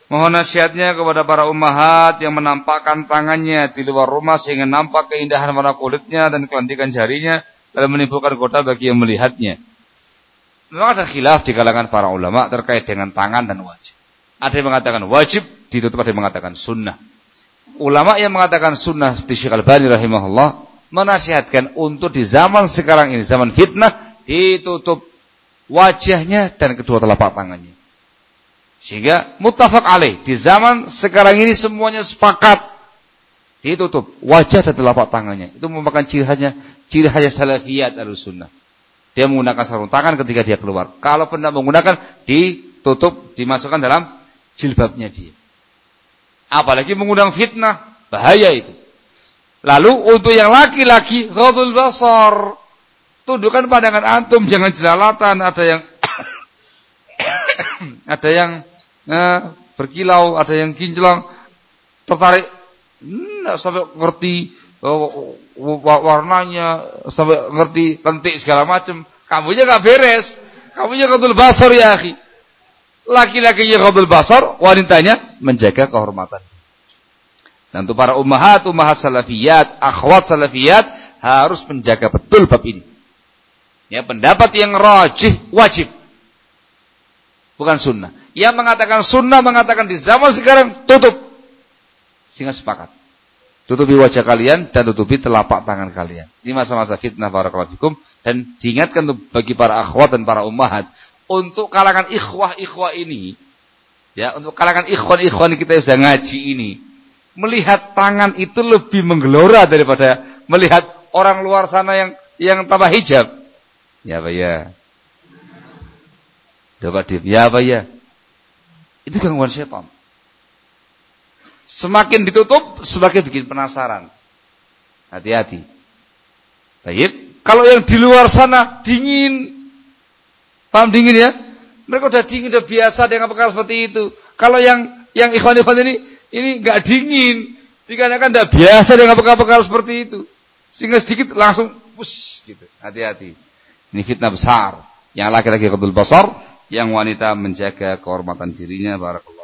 Mohon nasihatnya kepada para ummahat yang menampakkan tangannya di luar rumah sehingga nampak keindahan warna kulitnya dan kelantikan jarinya dan menimbulkan goda bagi yang melihatnya. Memang ada khilaf di kalangan para ulama terkait dengan tangan dan wajib. Ada yang mengatakan wajib ditutup, ada yang mengatakan sunnah. Ulama yang mengatakan sunnah seperti Syekh Al-Albani rahimahullah menasihatkan untuk di zaman sekarang ini, zaman fitnah, ditutup wajahnya dan kedua telapak tangannya. Sehingga muttafaq alaih, di zaman sekarang ini semuanya sepakat ditutup wajah dan telapak tangannya. Itu merupakan ciri khasnya salafiyat Ahlussunnah. Dia menggunakan sarung tangan ketika dia keluar. Kalau tidak menggunakan, ditutup, dimasukkan dalam jilbabnya dia. Apalagi mengundang fitnah, bahaya itu. Lalu untuk yang laki-laki, ghadul basar, tundukkan pandangan antum, jangan jelalatan. Ada yang berkilau, ada yang kinclong, tertarik, sampai ngerti warnanya, sampai ngerti lentik segala macam. Kamunya nggak beres, kamunya ghadul basar ya akhi. Laki-lakinya ghadul basar, wanitanya menjaga kehormatan. Dan untuk para ummahat salafiyat, akhwat salafiyat harus menjaga betul bab ini. Ya, pendapat yang rajih wajib, bukan sunnah. Yang mengatakan sunnah mengatakan di zaman sekarang tutup, sehingga sepakat. Tutupi wajah kalian dan tutupi telapak tangan kalian. Di masa-masa fitnah barakallahu fikum. Dan diingatkan bagi para akhwat dan para ummahat, untuk kalangan ikhwah ini, ya, untuk kalangan ikhwan kita yang sudah ngaji ini, melihat tangan itu lebih menggelora daripada melihat orang luar sana yang tanpa hijab. Ya Pak ya. Coba ya Pak ya. Itu gangguan setan. Semakin ditutup, semakin bikin penasaran. Hati-hati. Baik. Kalau yang di luar sana dingin, paham dingin ya? Mereka udah dingin, udah biasa dengan perkara seperti itu. Kalau yang ikhwan-ikhwan ini nggak dingin, dikarenakan udah biasa dengan perkara seperti itu, sehingga sedikit langsung push gitu. Hati-hati. Ini fitnah besar. Yang laki-laki ghadul basar, yang wanita menjaga kehormatan dirinya. Barakallahu.